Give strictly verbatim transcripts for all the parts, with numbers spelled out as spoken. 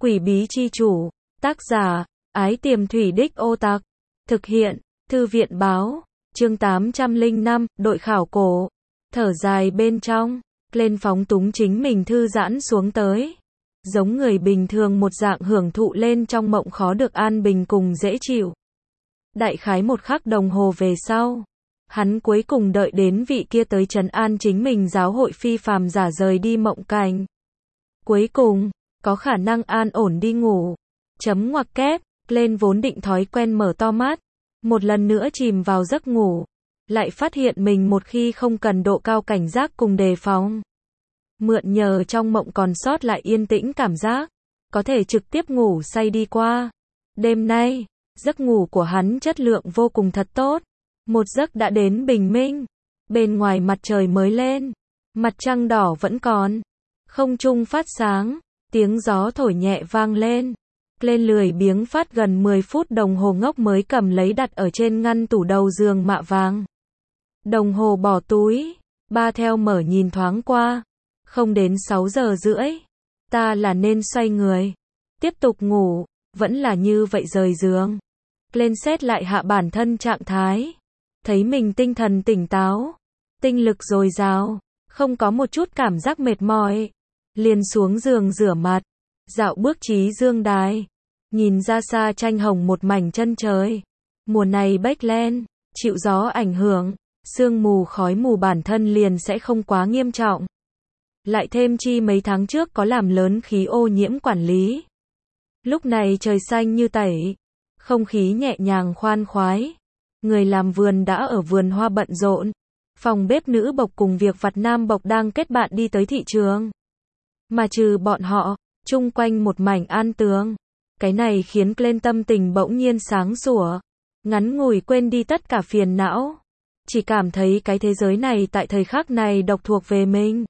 Quỷ bí chi chủ. Tác giả, Ái Tiềm Thủy Đích Ô Tặc. Thực hiện, Thư viện báo. Chương tám trăm lẻ năm, đội khảo cổ. Thở dài bên trong, lên phóng túng chính mình thư giãn xuống tới. Giống người bình thường một dạng hưởng thụ lên trong mộng khó được an bình cùng dễ chịu. Đại khái một khắc đồng hồ về sau, hắn cuối cùng đợi đến vị kia tới trấn an chính mình giáo hội phi phàm giả rời đi mộng cảnh. Cuối cùng, có khả năng an ổn đi ngủ. Chấm ngoặc kép, lên vốn định thói quen mở to mắt, một lần nữa chìm vào giấc ngủ, lại phát hiện mình một khi không cần độ cao cảnh giác cùng đề phòng. Mượn nhờ trong mộng còn sót lại yên tĩnh cảm giác, có thể trực tiếp ngủ say đi qua. Đêm nay, giấc ngủ của hắn chất lượng vô cùng thật tốt. Một giấc đã đến bình minh. Bên ngoài mặt trời mới lên, mặt trăng đỏ vẫn còn. Không trung phát sáng, tiếng gió thổi nhẹ vang lên. Lên lười biếng phát gần mười phút đồng hồ ngốc mới cầm lấy đặt ở trên ngăn tủ đầu giường mạ vàng. Đồng hồ bỏ túi, ba theo mở nhìn thoáng qua. Không đến sáu giờ rưỡi. Ta là nên xoay người, tiếp tục ngủ, vẫn là như vậy rời giường. Lên xét lại hạ bản thân trạng thái. Thấy mình tinh thần tỉnh táo, tinh lực dồi dào, không có một chút cảm giác mệt mỏi. Liền xuống giường rửa mặt, dạo bước chí dương đài. Nhìn ra xa tranh hồng một mảnh chân trời. Mùa này bách len, chịu gió ảnh hưởng, sương mù khói mù bản thân liền sẽ không quá nghiêm trọng. Lại thêm chi mấy tháng trước có làm lớn khí ô nhiễm quản lý. Lúc này trời xanh như tẩy, không khí nhẹ nhàng khoan khoái. Người làm vườn đã ở vườn hoa bận rộn. Phòng bếp nữ bộc cùng việc vặt nam bộc đang kết bạn đi tới thị trường. Mà trừ bọn họ, chung quanh một mảnh an tường. Cái này khiến Glenn tâm tình bỗng nhiên sáng sủa. Ngắn ngủi quên đi tất cả phiền não. Chỉ cảm thấy cái thế giới này tại thời khắc này độc thuộc về mình.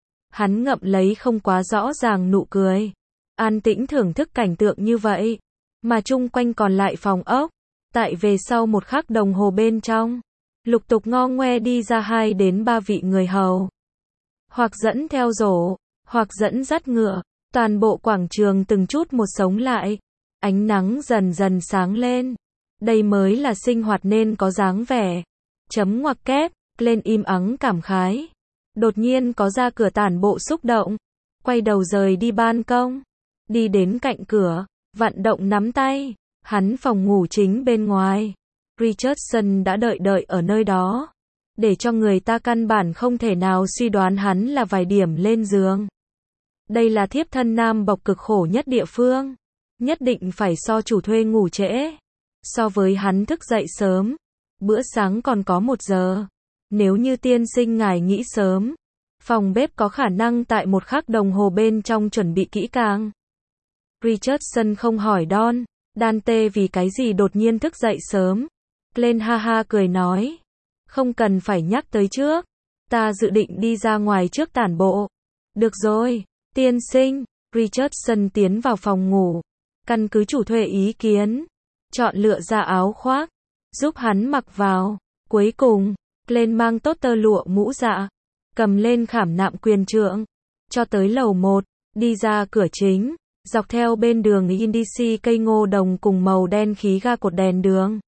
Hắn ngậm lấy không quá rõ ràng nụ cười. An tĩnh thưởng thức cảnh tượng như vậy. Mà chung quanh còn lại phòng ốc. Tại về sau một khắc đồng hồ bên trong. Lục tục ngo ngoe đi ra hai đến ba vị người hầu. Hoặc dẫn theo rổ, hoặc dẫn dắt ngựa. Toàn bộ quảng trường từng chút một sống lại. Ánh nắng dần dần sáng lên. Đây mới là sinh hoạt nên có dáng vẻ. Chấm ngoặc kép, lên im ắng cảm khái. Đột nhiên có ra cửa tản bộ xúc động. Quay đầu rời đi ban công. Đi đến cạnh cửa, vận động nắm tay. Hắn phòng ngủ chính bên ngoài. Richardson đã đợi đợi ở nơi đó. Để cho người ta căn bản không thể nào suy đoán hắn là vài điểm lên giường. Đây là thiếp thân nam bộc cực khổ nhất địa phương. Nhất định phải so chủ thuê ngủ trễ. So với hắn thức dậy sớm. Bữa sáng còn có một giờ. Nếu như tiên sinh ngài nghĩ sớm, phòng bếp có khả năng tại một khắc đồng hồ bên trong chuẩn bị kỹ càng. Richardson không hỏi Don, Dante vì cái gì đột nhiên thức dậy sớm. Glenn ha ha cười nói. Không cần phải nhắc tới trước. Ta dự định đi ra ngoài trước tản bộ. Được rồi, tiên sinh. Richardson tiến vào phòng ngủ. Căn cứ chủ thuê ý kiến. Chọn lựa ra áo khoác. Giúp hắn mặc vào. Cuối cùng, Glenn mang tốt tơ lụa mũ dạ. Cầm lên khảm nạm quyền trượng. Cho tới lầu một. Đi ra cửa chính. Dọc theo bên đường Indici cây ngô đồng cùng màu đen khí ga cột đèn đường.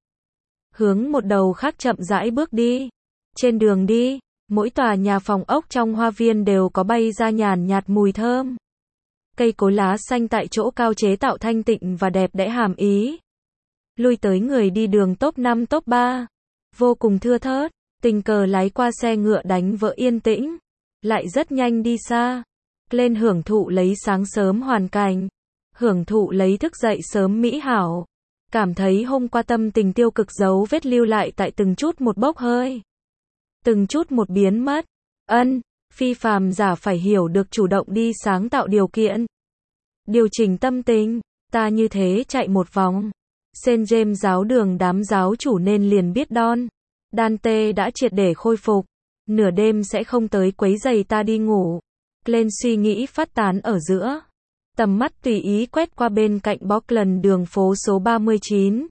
Hướng một đầu khác chậm rãi bước đi. Trên đường đi, mỗi tòa nhà phòng ốc trong hoa viên đều có bay ra nhàn nhạt mùi thơm. Cây cối lá xanh tại chỗ cao chế tạo thanh tịnh và đẹp đẽ hàm ý. Lui tới người đi đường top năm top ba. Vô cùng thưa thớt, tình cờ lái qua xe ngựa đánh vỡ yên tĩnh. Lại rất nhanh đi xa. Lên hưởng thụ lấy sáng sớm hoàn cảnh. Hưởng thụ lấy thức dậy sớm mỹ hảo. Cảm thấy hôm qua tâm tình tiêu cực dấu vết lưu lại tại từng chút một bốc hơi. Từng chút một biến mất. Ân, phi phàm giả phải hiểu được chủ động đi sáng tạo điều kiện. Điều chỉnh tâm tình. Ta như thế chạy một vòng. Saint James giáo đường đám giáo chủ nên liền biết Don. Dante đã triệt để khôi phục. Nửa đêm sẽ không tới quấy rầy ta đi ngủ. Glenn suy nghĩ phát tán ở giữa. Tầm mắt tùy ý quét qua bên cạnh Bockland đường phố số ba mươi chín.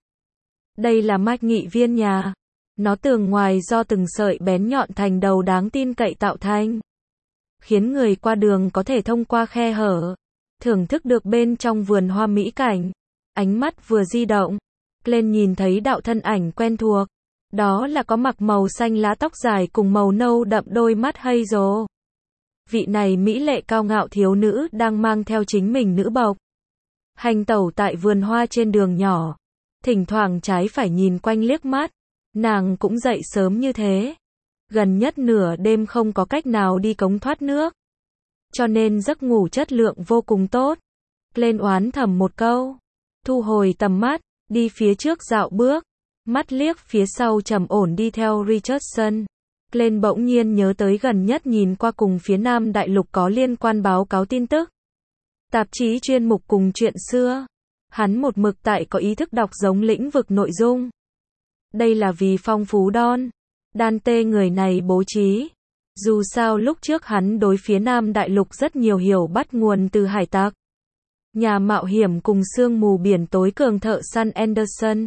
Đây là mạch nghị viên nhà. Nó tường ngoài do từng sợi bén nhọn thành đầu đáng tin cậy tạo thành. Khiến người qua đường có thể thông qua khe hở. thưởng thức được bên trong vườn hoa mỹ cảnh. Ánh mắt vừa di động, lên nhìn thấy đạo thân ảnh quen thuộc. Đó là có mặc màu xanh lá tóc dài cùng màu nâu đậm đôi mắt hazel. Vị này mỹ lệ cao ngạo thiếu nữ đang mang theo chính mình nữ bộc. Hành tẩu tại vườn hoa trên đường nhỏ. Thỉnh thoảng trái phải nhìn quanh liếc mắt. Nàng cũng dậy sớm như thế. Gần nhất nửa đêm không có cách nào đi cống thoát nước. Cho nên giấc ngủ chất lượng vô cùng tốt. Lên oán thầm một câu. Thu hồi tầm mắt, đi phía trước dạo bước. Mắt liếc phía sau trầm ổn đi theo Richardson. Lên bỗng nhiên nhớ tới gần nhất nhìn qua cùng phía Nam Đại Lục có liên quan báo cáo tin tức. Tạp chí chuyên mục cùng chuyện xưa. Hắn một mực tại có ý thức đọc giống lĩnh vực nội dung. Đây là vì phong phú Don Dante người này bố trí. Dù sao lúc trước hắn đối phía Nam Đại Lục rất nhiều hiểu bắt nguồn từ hải tặc, nhà mạo hiểm cùng sương mù biển tối cường thợ săn Anderson.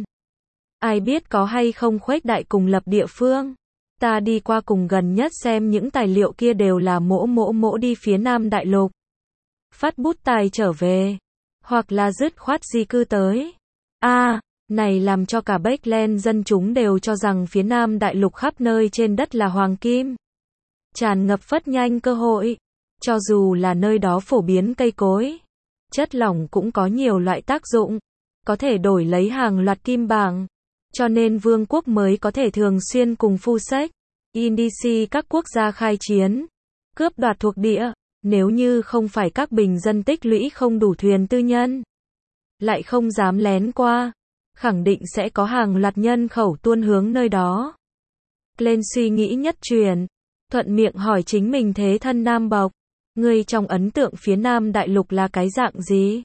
Ai biết có hay không khuếch đại cùng lập địa phương. Ta đi qua cùng gần nhất xem những tài liệu kia đều là mỗ mỗ mỗ đi phía Nam Đại Lục. Phát bút tài trở về. Hoặc là dứt khoát di cư tới. a à, này làm cho cả Backland dân chúng đều cho rằng phía Nam Đại Lục khắp nơi trên đất là hoàng kim. Tràn ngập phất nhanh cơ hội. Cho dù là nơi đó phổ biến cây cối. Chất lỏng cũng có nhiều loại tác dụng. Có thể đổi lấy hàng loạt kim bảng. Cho nên vương quốc mới có thể thường xuyên cùng phu sách, Indici các quốc gia khai chiến, cướp đoạt thuộc địa. Nếu như không phải các bình dân tích lũy không đủ thuyền tư nhân, lại không dám lén qua, khẳng định sẽ có hàng loạt nhân khẩu tuôn hướng nơi đó. Lên suy nghĩ nhất truyền, thuận miệng hỏi chính mình thế thân Nam Bộc, ngươi trong ấn tượng phía Nam Đại Lục là cái dạng gì?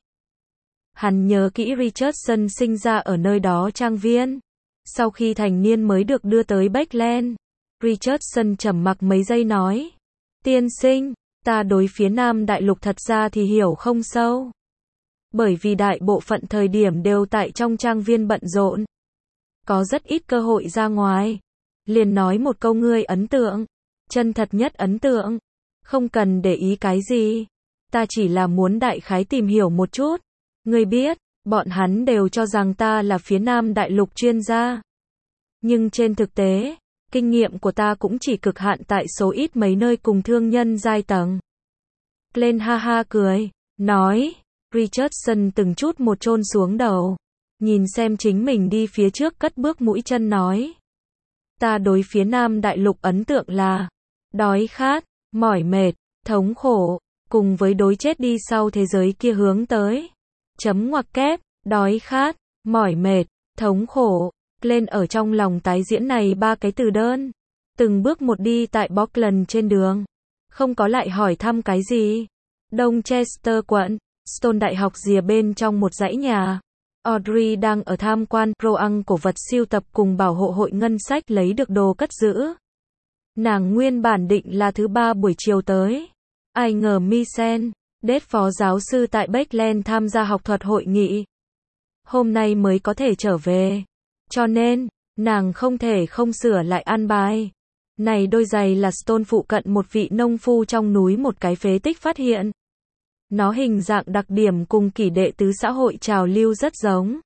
Hắn nhớ kỹ Richardson sinh ra ở nơi đó trang viên. Sau khi thành niên mới được đưa tới Backland. Richardson trầm mặc mấy giây nói. Tiên sinh, ta đối phía Nam Đại Lục thật ra thì hiểu không sâu. Bởi vì đại bộ phận thời điểm đều tại trong trang viên bận rộn. Có rất ít cơ hội ra ngoài. Liền nói một câu ngươi ấn tượng. Chân thật nhất ấn tượng. Không cần để ý cái gì. Ta chỉ là muốn đại khái tìm hiểu một chút. Ngươi biết, bọn hắn đều cho rằng ta là phía Nam Đại Lục chuyên gia. Nhưng trên thực tế, kinh nghiệm của ta cũng chỉ cực hạn tại số ít mấy nơi cùng thương nhân giai tầng. Lên ha ha cười, nói, Richardson từng chút một chôn xuống đầu, nhìn xem chính mình đi phía trước cất bước mũi chân nói. Ta đối phía Nam Đại Lục ấn tượng là đói khát, mỏi mệt, thống khổ, cùng với đối chết đi sau thế giới kia hướng tới. Chấm ngoặc kép, đói khát, mỏi mệt, thống khổ. Lên ở trong lòng tái diễn này ba cái từ đơn. Từng bước một đi tại Auckland trên đường. Không có lại hỏi thăm cái gì. Đông Chester quận, Stone Đại học rìa bên trong một dãy nhà. Audrey đang ở tham quan pro-ăn cổ vật siêu tập cùng bảo hộ hội ngân sách lấy được đồ cất giữ. Nàng nguyên bản định là thứ ba buổi chiều tới. Ai ngờ Misen, Đết phó giáo sư tại Backland tham gia học thuật hội nghị. Hôm nay mới có thể trở về. Cho nên, nàng không thể không sửa lại an bài. Này đôi giày là Stone phụ cận một vị nông phu trong núi một cái phế tích phát hiện. Nó hình dạng đặc điểm cùng kỷ đệ tứ xã hội trào lưu rất giống.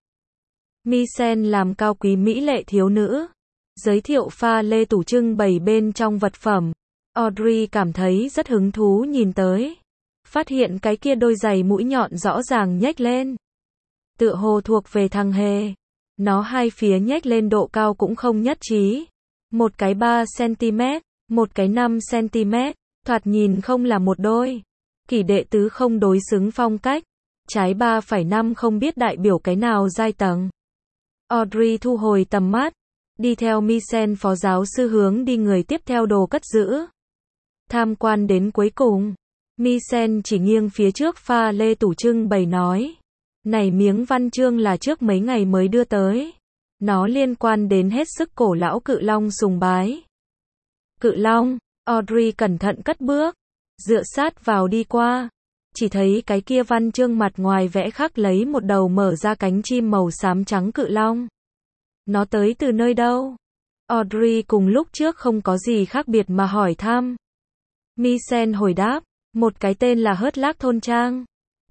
Misen làm cao quý mỹ lệ thiếu nữ. Giới thiệu pha lê tủ trưng bày bên trong vật phẩm. Audrey cảm thấy rất hứng thú nhìn tới. Phát hiện cái kia đôi giày mũi nhọn rõ ràng nhếch lên. Tựa hồ thuộc về thằng hề. Nó hai phía nhếch lên độ cao cũng không nhất trí. Một cái ba xăng-ti-mét, một cái năm xăng-ti-mét, thoạt nhìn không là một đôi. Kỷ đệ tứ không đối xứng phong cách. Trái ba phẩy năm không biết đại biểu cái nào giai tầng. Audrey thu hồi tầm mắt. Đi theo Misen phó giáo sư hướng đi người tiếp theo đồ cất giữ. Tham quan đến cuối cùng. Misen chỉ nghiêng phía trước pha lê tủ trưng bày nói. Này miếng văn chương là trước mấy ngày mới đưa tới. Nó liên quan đến hết sức cổ lão cự long sùng bái. Cự long, Audrey cẩn thận cất bước. Dựa sát vào đi qua. Chỉ thấy cái kia văn chương mặt ngoài vẽ khắc lấy một đầu mở ra cánh chim màu xám trắng cự long. Nó tới từ nơi đâu? Audrey cùng lúc trước không có gì khác biệt mà hỏi thăm. Misen hồi đáp. Một cái tên là Hớt Lác thôn trang.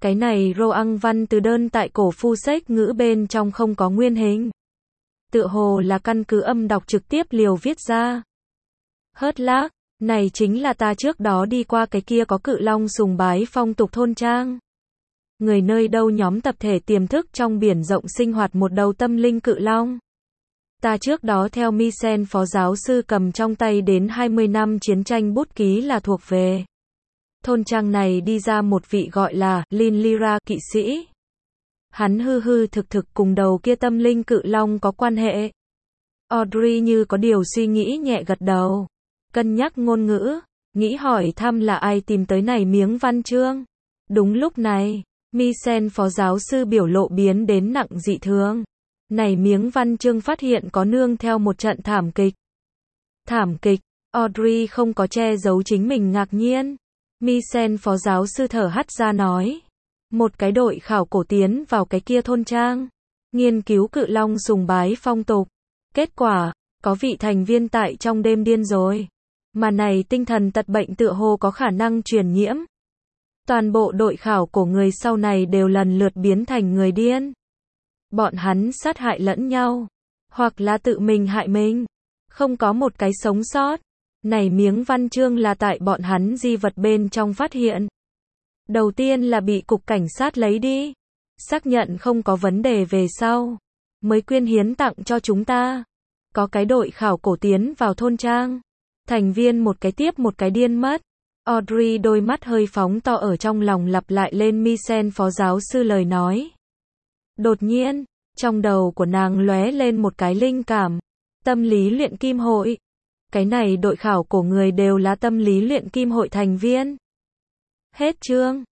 Cái này Roang văn từ đơn tại cổ phu sách ngữ bên trong không có nguyên hình. Tựa hồ là căn cứ âm đọc trực tiếp liều viết ra. Hớt lác, này chính là ta trước đó đi qua cái kia có cự long sùng bái phong tục thôn trang. Người nơi đâu nhóm tập thể tiềm thức trong biển rộng sinh hoạt một đầu tâm linh cự long. Ta trước đó theo Misen phó giáo sư cầm trong tay đến hai mươi năm chiến tranh bút ký là thuộc về. Thôn trang này đi ra một vị gọi là Lin Lyra kỵ sĩ. Hắn hư hư thực thực cùng đầu kia tâm linh cự long có quan hệ. Audrey như có điều suy nghĩ nhẹ gật đầu. Cân nhắc ngôn ngữ, nghĩ hỏi thăm là ai tìm tới này miếng văn chương. Đúng lúc này, Misen phó giáo sư biểu lộ biến đến nặng dị thường. Này miếng văn chương phát hiện có nương theo một trận thảm kịch. Thảm kịch, Audrey không có che giấu chính mình ngạc nhiên. Misen phó giáo sư thở hắt ra nói. Một cái đội khảo cổ tiến vào cái kia thôn trang. Nghiên cứu cự long sùng bái phong tục. Kết quả, có vị thành viên tại trong đêm điên rồi. Mà này tinh thần tật bệnh tựa hồ có khả năng truyền nhiễm. Toàn bộ đội khảo cổ người sau này đều lần lượt biến thành người điên. Bọn hắn sát hại lẫn nhau. Hoặc là tự mình hại mình. Không có một cái sống sót. Này miếng văn chương là tại bọn hắn di vật bên trong phát hiện. Đầu tiên là bị cục cảnh sát lấy đi. Xác nhận không có vấn đề về sau. Mới quyên hiến tặng cho chúng ta. Có cái đội khảo cổ tiến vào thôn trang. Thành viên một cái tiếp một cái điên mất. Audrey đôi mắt hơi phóng to ở trong lòng lặp lại lên Misen phó giáo sư lời nói. Đột nhiên, trong đầu của nàng lóe lên một cái linh cảm. Tâm lý luyện kim hội. Cái này đội khảo cổ người đều là tâm lý luyện kim hội thành viên. Hết chương.